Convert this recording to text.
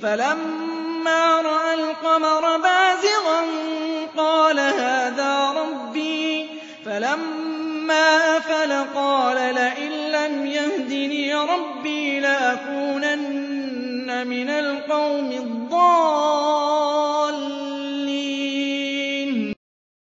فَلَمَّا رَأَى الْقَمَرَ بَازِغًا قَالَ هَٰذَا رَبِّي ۖ فَلَمَّا أَفَلَ قَالَ لَئِن لَّمْ يَهْدِنِي رَبِّي لَأَكُونَنَّ مِنَ الْقَوْمِ الضَّالِّينَ